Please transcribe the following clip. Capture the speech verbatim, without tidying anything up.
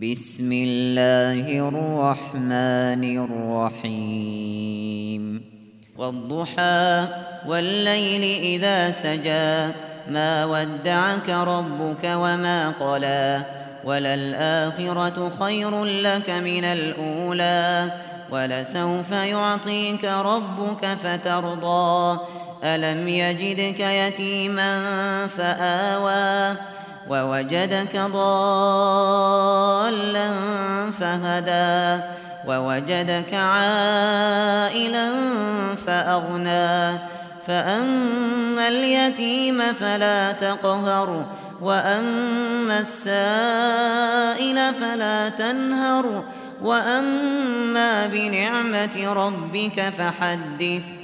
بسم الله الرحمن الرحيم والضحى والليل إذا سجى ما ودعك ربك وما قلى وللآخرة خير لك من الأولى ولسوف يعطيك ربك فترضى ألم يجدك يتيما فآوى ووجدك ضالا فهدى ووجدك عائلا فأغنى فأما اليتيم فلا تقهر وأما السائل فلا تنهر وأما بنعمة ربك فحدث